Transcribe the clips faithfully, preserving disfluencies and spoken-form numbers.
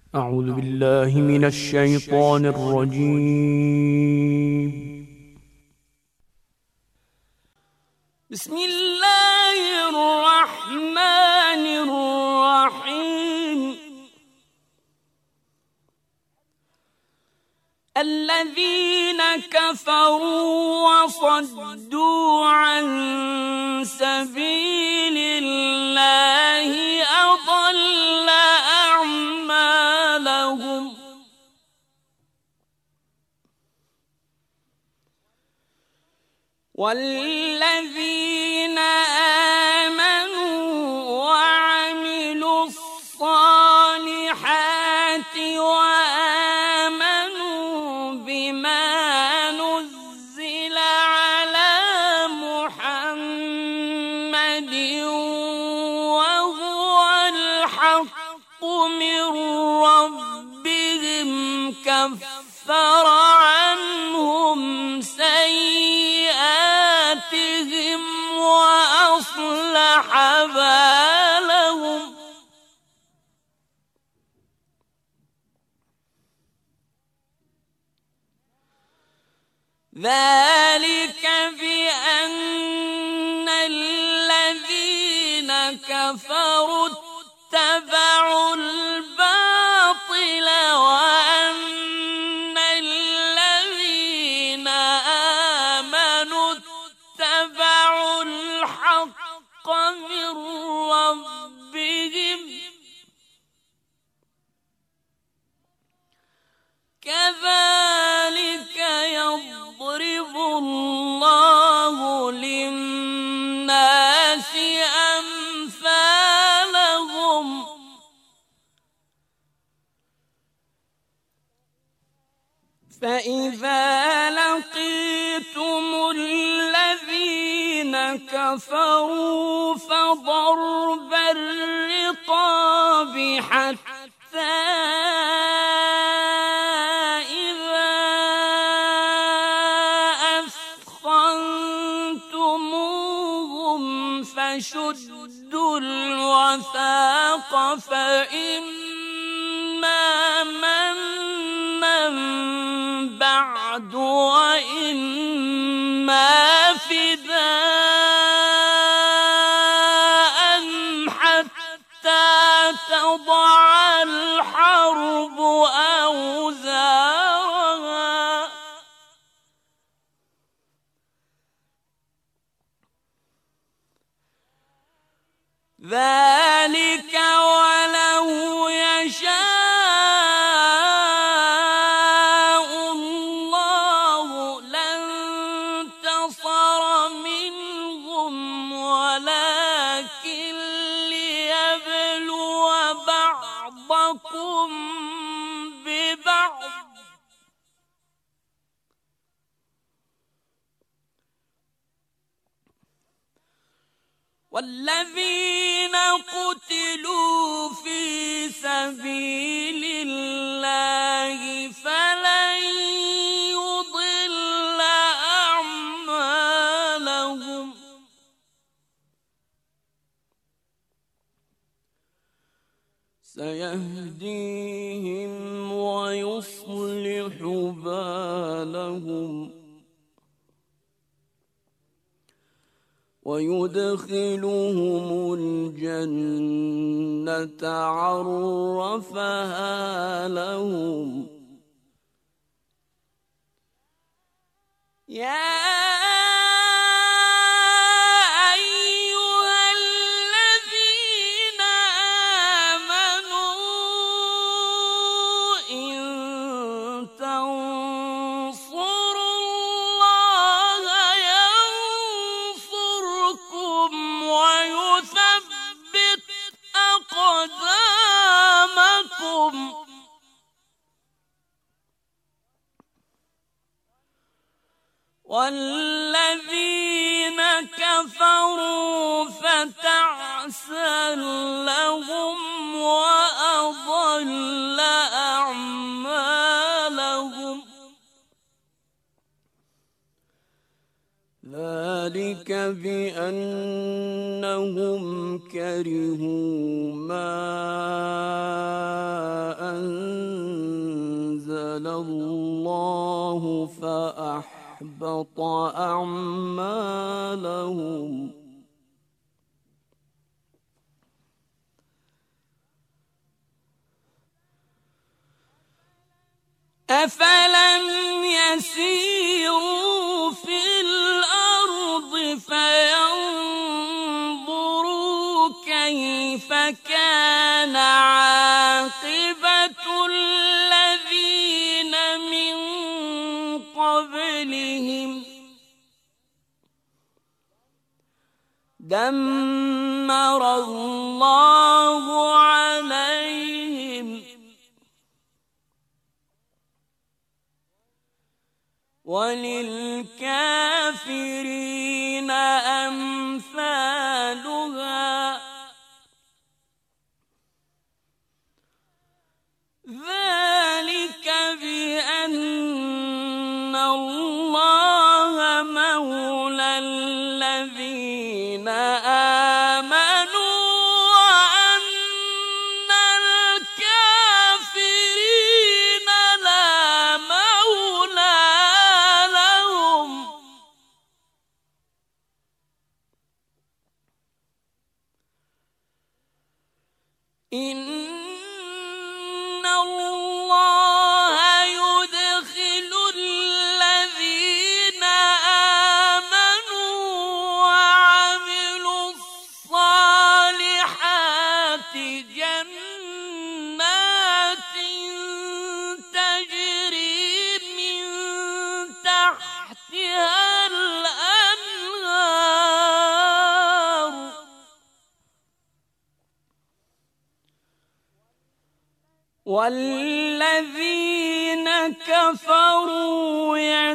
أعوذ بالله من الشيطان الرجيم. بسم الله الرحمن الرحيم. الذين كفروا وصدوا عن سبيل الله أضل أعمالهم. والذين آمنوا وعملوا الصالحات وآمنوا بما نزل على محمد وهو الحق من ربهم كفر عنهم سيئاتهم وأصلح بالهم. ذلك بأن الذين كفروا اتبعوا الباطل وأن الذين آمنوا اتبعوا الحق من ربهم. كذلك يضرب الله للناس أمثالهم. فإذا لقيتم الذين كفروا فضرب الرقاب حتى إذا أثخنتموهم فشدوا الوثاق فإما منا بعد وإما فداء حتى تضع الحرب أوزارها. ذلك ولو يشاء الله لانتصر منهم ولكن ليبلو بعضكم ببعض. والذين قتلوا في سبيل الله فلن يضل أعمالهم. سيهديهم ويصلح بالهم ويدخلهم الجنة عرفها لهم. يا والذين كفروا فتعسا لهم وأضل أعمالهم. ذلك بأنهم كرهوا ما أنزل فأنزل الله فأحبط أعمالهم. أفلم يسيروا في الأرض فينظروا كيف كان عاقبة الذين من قبلهم دمر الله عليهم وللكافرين أمثالها ذلك بأن الله مولى الذين آمنوا وأن الكافرين لا مولى لهم. إن الله يدخل الذين آمنوا وعملوا الصالحات جنات تجري من تحتها الأنهار والذين كفروا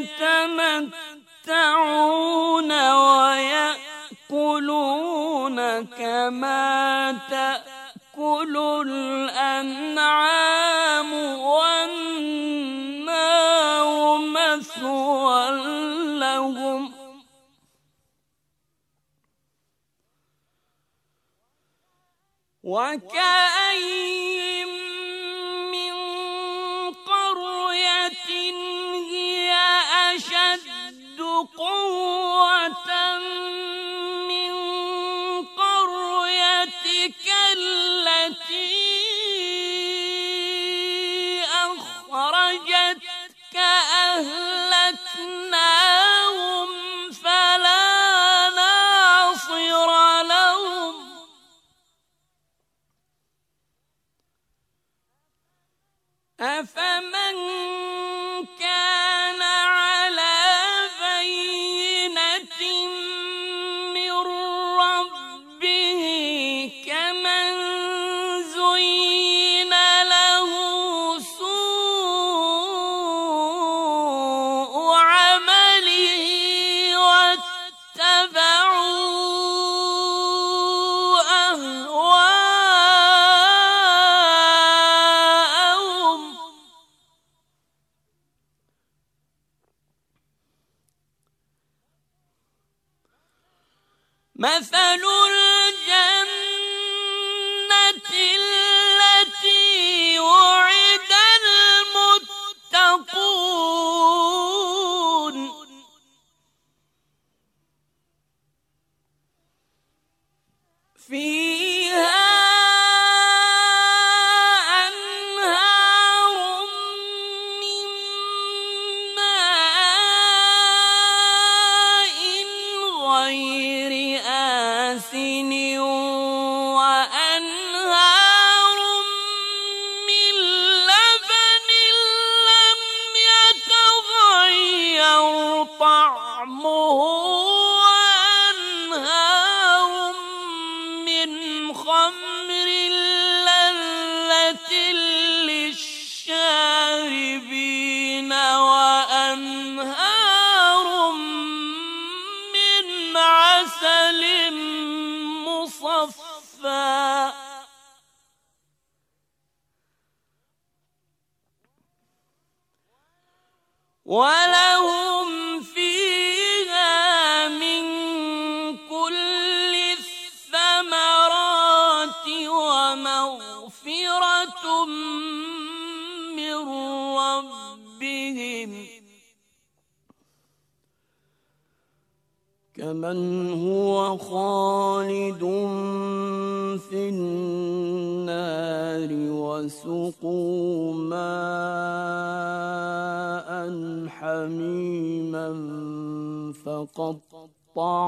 يتمتعون ويأكلون كما تأكل الأنعام والنار مثوى لهم وكأين من قرية هي أشد قوة من قريتك التي أخرجتك أهلكناهم فلا ناصر لهم. أفمن كان على بينة من ربه كمن زين له سوء عمله واتبعوا أهواءهم. مثل الجنة التي وعد المتقون فيها أنهار من ماء غير آسن وأنهار من لبن لم يتغير طعمه وأنهار من خمر لذة للشاربين وأنهار من عسل مصفى ولهم فيها من كل الثمرات ومغفرة من ربهم كمن هو خالد في النار وسقوا ماء حميما فقطع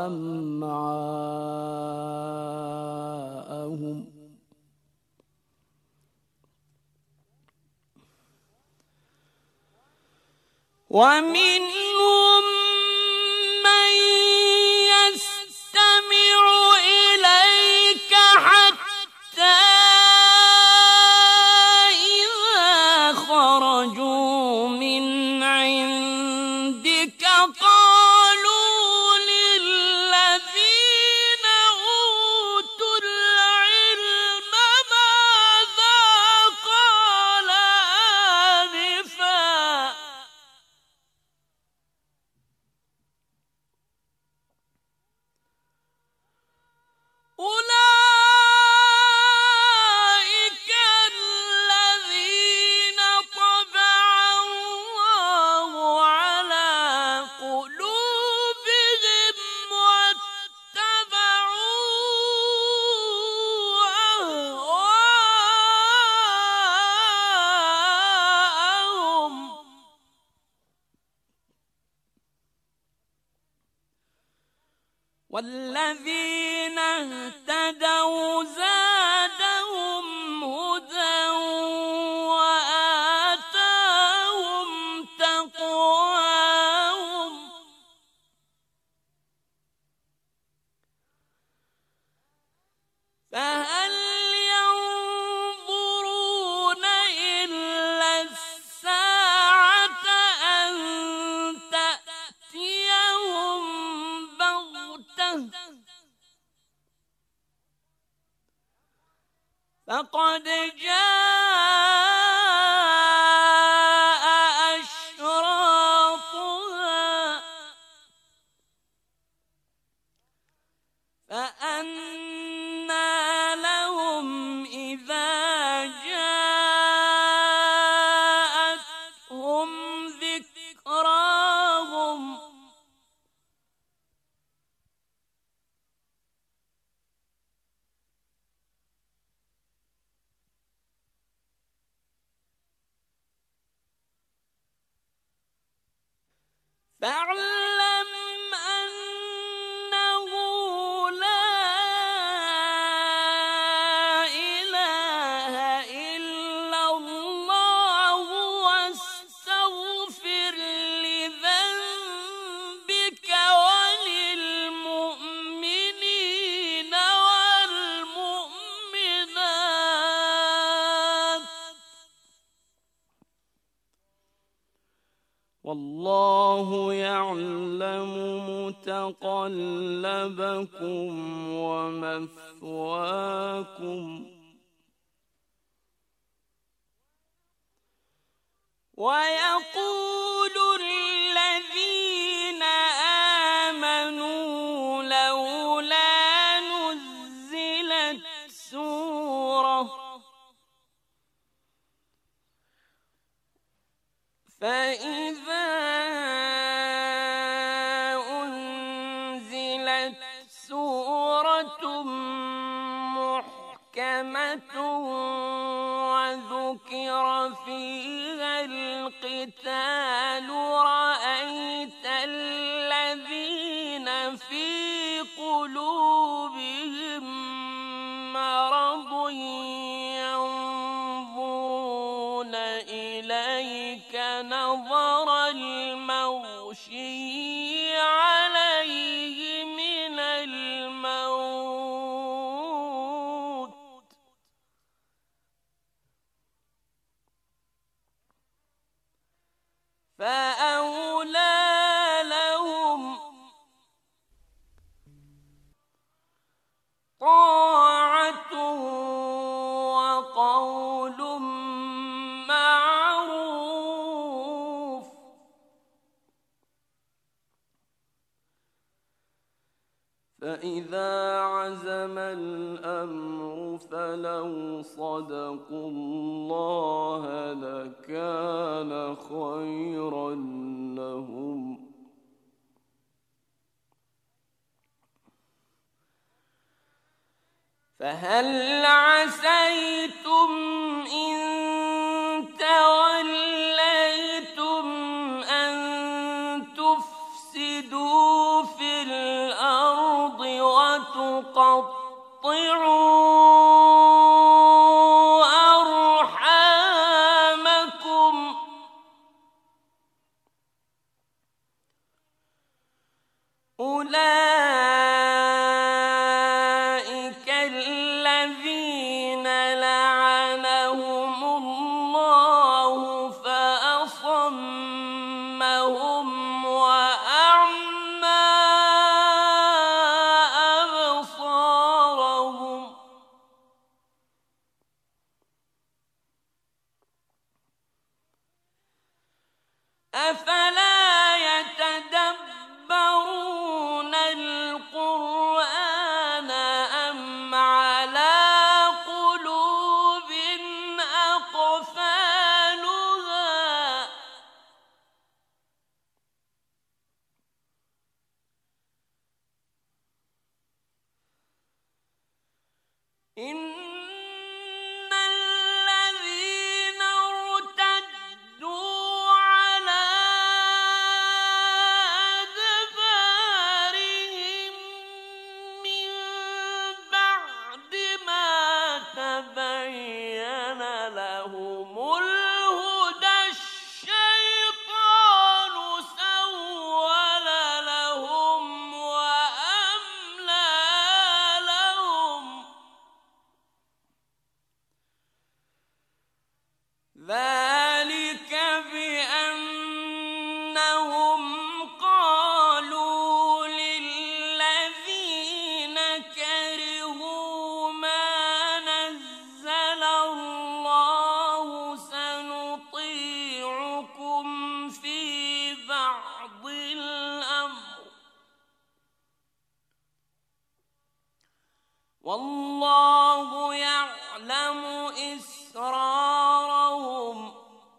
أمعاءهم ومنهم من يستمع إليك حتى إذا خرجوا من عندك قالوا للذين أوتوا العلم ماذا قال آنفا أولئك الذين طبع الله على قلوبهم واتبعوا أهواءهم والذين اهتدوا زادهم هدى وآتاهم تقواهم فهل ينظرون إلا الساعة أن تأتيهم بغتة فقد جاء أشراطها فأنى لهم إذا جاءتهم ذكراهم فاعلم أنه لا إله إلا الله واستغفر لذنبك وللمؤمنين والمؤمنات والله يعلم متقلبكم ومثواكم ويقول الذين آمنوا لولا نزلت سورة فإذا أنزلت سورة محكمة وذكر فيها القتال رأيت الذين في قلوبهم مرض ينظرون إليك نظر المغشي عليه من الموت فأولى لهم طاعة وقول معروف فإذا عزم الأمر فلو صدقوا الله لكان خيرا فهل عسيتم إن توليتم أن تفسدوا في الأرض وتقطعوا أرحامكم أولئك الذين لعنهم الله فأصمهم وأعمى أبصارهم أفلا يتدبرون القرآن أم على قلوب أقفالها إن الذين ارتدوا على أدبارهم من بعد ما تبين لهم الهدى الشيطان سول لهم وأملى لهم ذلك بأنهم قالوا للذين كرهوا ما نزل الله سنطيعكم في بعض الأمر والله يعلم إسرارهم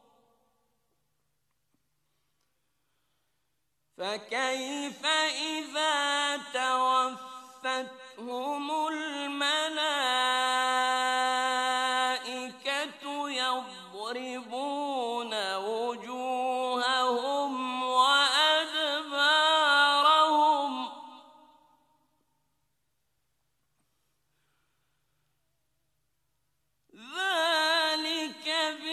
فكيف إذا توفتهم الملائكة يضربون وجوههم وأدبارهم ذلك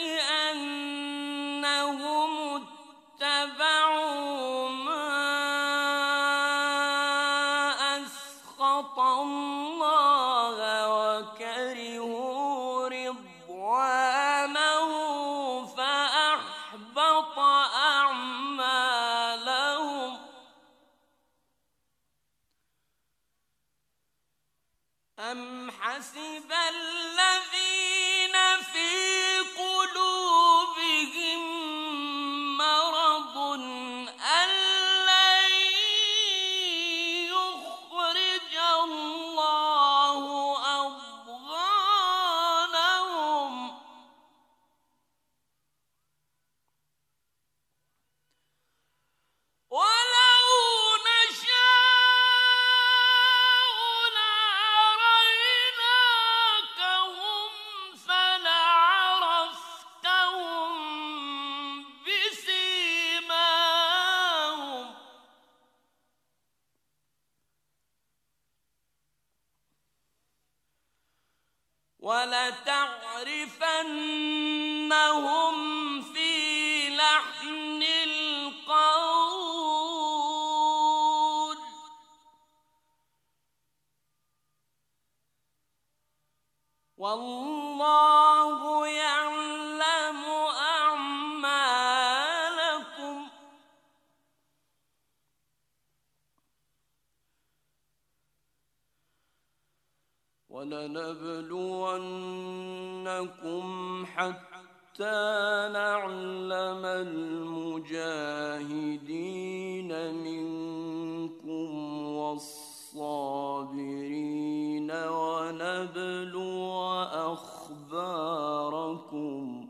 بأنهم اتبعوا ما أسخط الله وكرهوا رضوانه فأحبط أعمالهم أم حسب الذين في قلوبهم مرض أن لن يخرج الله أضغانهم ولو نشاء لأريناكهم فلعرفتهم بسيماهم ولتعرفنهم في لحن القول والله يعلم أعمالكم ولنبلونكم حتى نعلم المجاهدين منكم والصابرين ونبلو أخباركم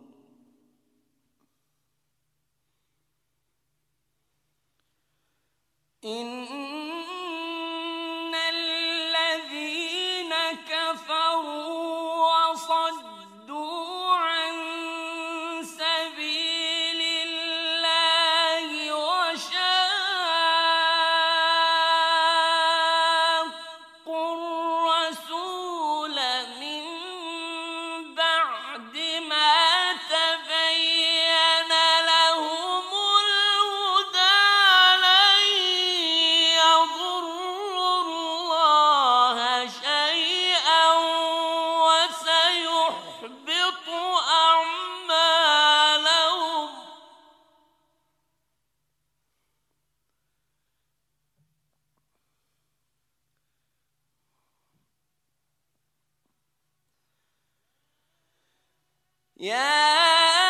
إن الذين كفروا يا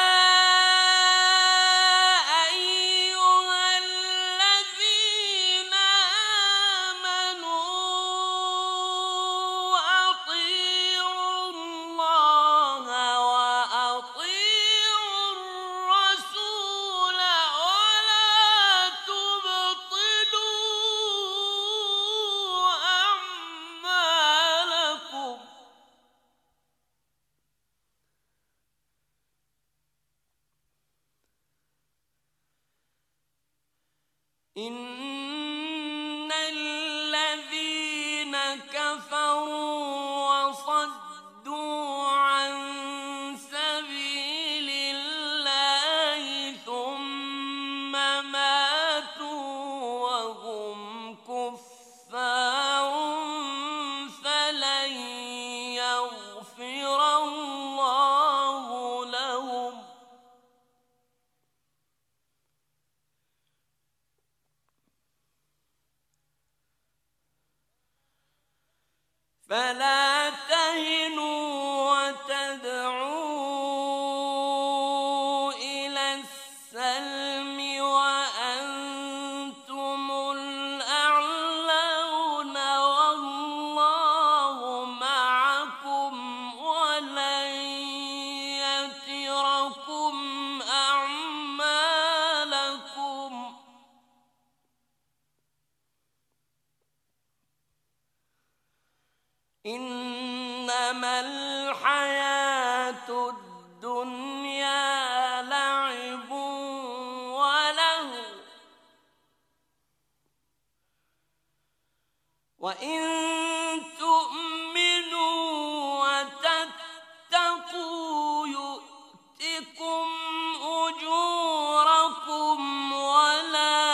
إن الذين كفروا وصدوا عن سبيل الله ثم ماتوا وهم كفار فلن يغفر الله لهم فلا تهنوا وتدعوا إلى السلم وأنتم الأعلون والله معكم ولن يتركم أعمالكم إنما الحياة الدنيا لعب ولهو وإن تؤمنوا وتتقوا يؤتكم أجوركم ولا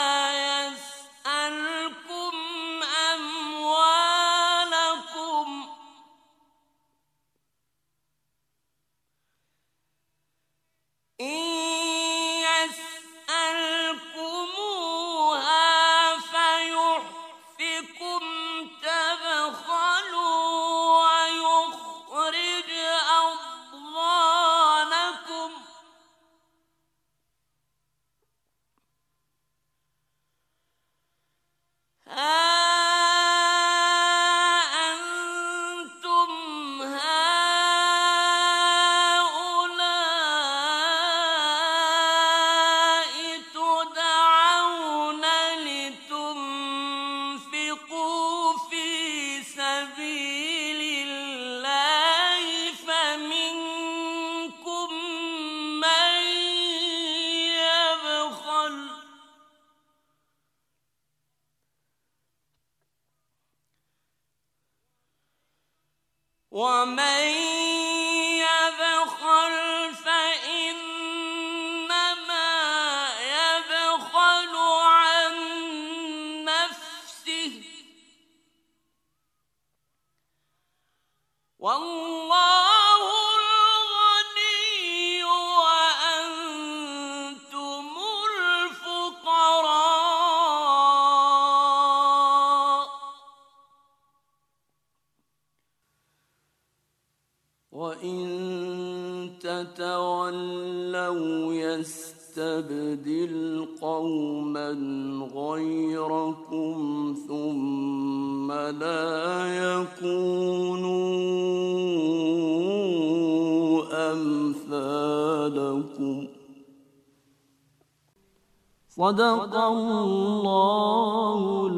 يسألكم أموالكم إن يسألكموها فيحفكم تبخلوا ويخرج أضغانكم ها أنتم هؤلاء تدعون لتنفقوا في سبيل الله فمنكم من يبخل ومن يبخل فإنما يبخل عن نفسه والله الغني وأنتم الفقراء وإن تتولوا يستبدل قوما غيركم ثم لا يكونوا أمثالكم صدق الله